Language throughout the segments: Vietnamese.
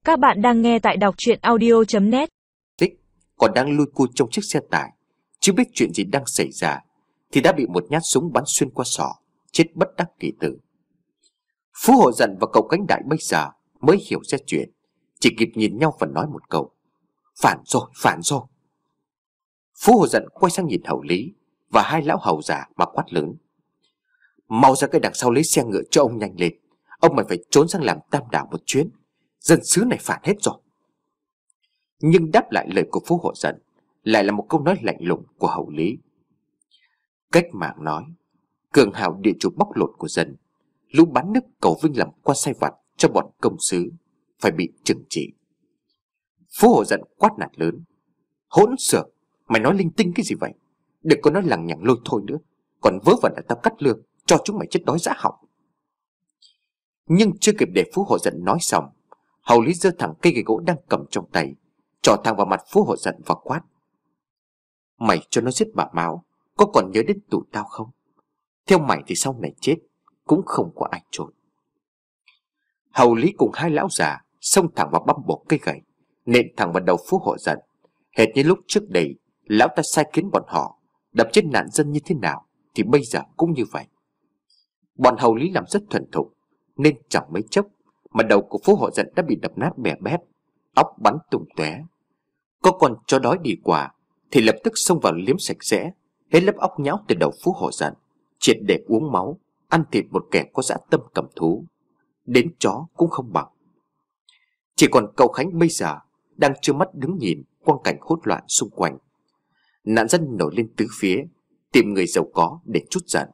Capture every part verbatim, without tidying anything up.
Các bạn đang nghe tại đọc truyện audio chấm net. Tích còn đang lui cui trong chiếc xe tải, chưa biết chuyện gì đang xảy ra, thì đã bị một nhát súng bắn xuyên qua sọ, chết bất đắc kỳ tử. Phú Hộ Dận và cậu Cánh Đại bây giờ mới hiểu ra chuyện, chỉ kịp nhìn nhau và nói một câu: phản rồi, phản rồi. Phú Hộ Dận quay sang nhìn Hầu Lý và hai lão hầu già mà quát lớn: mau ra cái đằng sau lấy xe ngựa cho ông nhanh lên, ông mày phải trốn sang làm Tam Đảo một chuyến, dân xứ này phản hết rồi. Nhưng đáp lại lời của Phú Hộ Dận lại là một câu nói lạnh lùng của Hầu Lý. Cách mạng nói, cường hào địa chủ bóc lột của dân, lũ bán nước cầu vinh làm quan sai vặt cho bọn công sứ, phải bị trừng trị. Phú Hộ Dận quát nạt lớn: hỗn xược, mày nói linh tinh cái gì vậy? Đừng có nói lằng nhằng lôi thôi nữa, còn vớ vẩn là tao cắt lương cho chúng mày chết đói rã họng. Nhưng chưa kịp để Phú Hộ Dận nói xong, Hầu Lý giơ thẳng cây gậy gỗ đang cầm trong tay, trỏ thẳng vào mặt Phú Hộ Dận và quát: mày cho nó giết bà Mão, có còn nhớ đến tụi tao không? Theo mày thì sau này chết cũng không có ai trốn. Hầu Lý cùng hai lão già xông thẳng vào băm bổ cây gậy, nện thẳng vào đầu Phú Hộ Dận, hệt như lúc trước đây lão ta sai khiến bọn họ đập chết nạn dân như thế nào thì bây giờ cũng như vậy. Bọn Hầu Lý làm rất thuần thục, nên chẳng mấy chốc mà đầu của Phú Hộ Dận đã bị đập nát bè bét, óc bắn tung tóe. Có con chó đói đi qua thì lập tức xông vào liếm sạch sẽ hết lớp óc nhão từ đầu Phú Hộ Dận, triệt để uống máu, ăn thịt một kẻ có dã tâm cầm thú, đến chó cũng không bằng. Chỉ còn cậu Khánh bây giờ đang trơ mắt đứng nhìn quang cảnh hỗn loạn xung quanh. Nạn dân nổi lên tứ phía, tìm người giàu có để trút giận.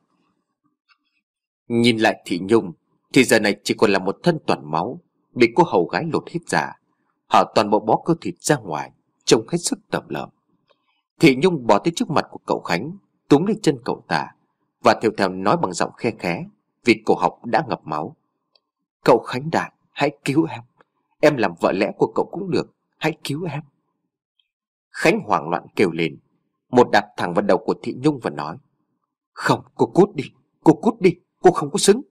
Nhìn lại Thị Nhung thì giờ này chỉ còn là một thân toàn máu, bị cô hầu gái lột hết ra, họ toàn bộ bó cơ thịt ra ngoài, trông hết sức tởm lợm. Thị Nhung bò tới trước mặt của cậu Khánh, túm lên chân cậu ta và thều thào nói bằng giọng khe khẽ vì cổ họng đã ngập máu: cậu Khánh Đại, hãy cứu em, em làm vợ lẽ của cậu cũng được, hãy cứu em. Khánh hoảng loạn kêu lên, một đạp thẳng vào đầu của Thị Nhung và nói: không, cô cút đi, cô cút đi, cô không có xứng.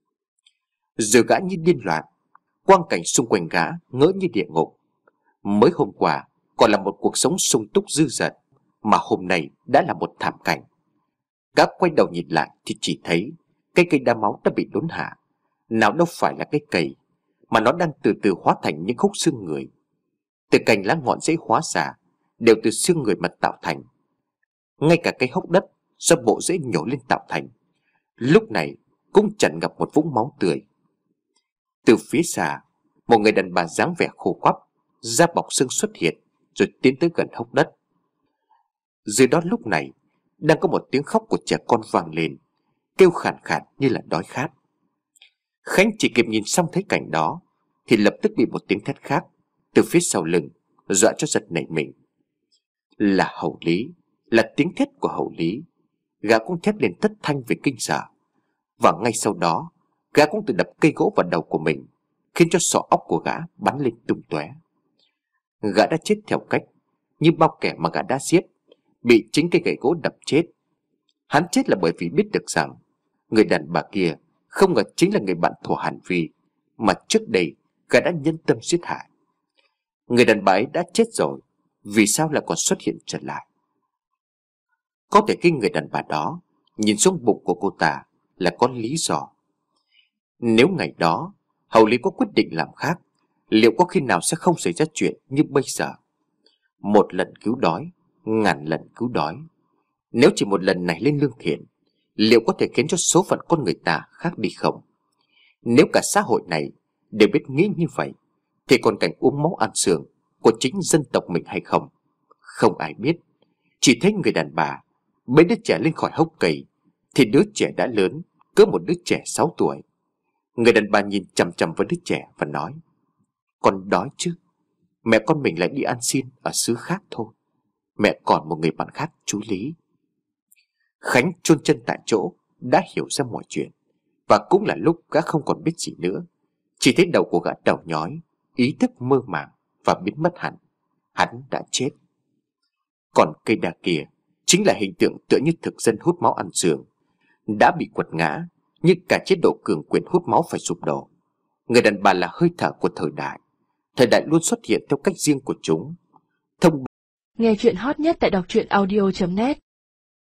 Rồi gã như điên loạn, quang cảnh xung quanh gã ngỡ như địa ngục. Mới hôm qua còn là một cuộc sống sung túc dư dật, mà hôm nay đã là một thảm cảnh. Gã quay đầu nhìn lại thì chỉ thấy cây cây đa máu đã bị đốn hạ, nào đâu phải là cái cây, mà nó đang từ từ hóa thành những khúc xương người. Từ cành lá ngọn rễ hóa ra đều từ xương người mà tạo thành. Ngay cả cái hốc đất do bộ rễ nhổ lên tạo thành lúc này cũng tràn ngập một vũng máu tươi. Từ phía xa, một người đàn bà dáng vẻ khô quắp, da bọc xương xuất hiện rồi tiến tới gần hốc đất. Dưới đó lúc này đang có một tiếng khóc của trẻ con vang lên, kêu khàn khàn như là đói khát. Khánh chỉ kịp nhìn xong thấy cảnh đó thì lập tức bị một tiếng thét khác từ phía sau lưng dọa cho giật nảy mình. Là Hầu Lý, là tiếng thét của Hầu Lý. Gã cũng thét lên thất thanh vì kinh sợ, và ngay sau đó gã cũng tự đập cây gỗ vào đầu của mình, khiến cho sọ óc của gã bắn lên tung tóe. Gã đã chết theo cách như bao kẻ mà gã đã giết, bị chính cây gậy gỗ đập chết. Hắn chết là bởi vì biết được rằng người đàn bà kia không ngờ chính là người bạn thù Hàn Vi mà trước đây gã đã nhân tâm giết hại. Người đàn bà ấy đã chết rồi, vì sao lại còn xuất hiện trở lại? Có thể khi người đàn bà đó nhìn xuống bụng của cô ta là có lý do. Nếu ngày đó Hầu Lý có quyết định làm khác, liệu có khi nào sẽ không xảy ra chuyện như bây giờ? Một lần cứu đói, ngàn lần cứu đói. Nếu chỉ một lần này lên lương thiện, liệu có thể khiến cho số phận con người ta khác đi không? Nếu cả xã hội này đều biết nghĩ như vậy, thì còn cảnh uống máu ăn xương của chính dân tộc mình hay không? Không ai biết. Chỉ thấy người đàn bà bế đứa trẻ lên khỏi hốc cây thì đứa trẻ đã lớn, cỡ một đứa trẻ sáu tuổi. Người đàn bà nhìn chằm chằm vào đứa trẻ và nói: con đói chứ? Mẹ con mình lại đi ăn xin ở xứ khác thôi. Mẹ còn một người bạn khác, chú Lý. Khánh chôn chân tại chỗ, đã hiểu ra mọi chuyện, và cũng là lúc gã không còn biết gì nữa. Chỉ thấy đầu của gã đau nhói, ý thức mơ màng và biến mất hẳn. Hắn đã chết. Còn cây đa kia chính là hình tượng tựa như thực dân hút máu ăn xương, đã bị quật ngã, như cả chế độ cường quyền hút máu phải sụp đổ. Người đàn bà là hơi thở của thời đại, thời đại luôn xuất hiện theo cách riêng của chúng. Thông Nghe chuyện hot nhất tại đọc truyện audio chấm net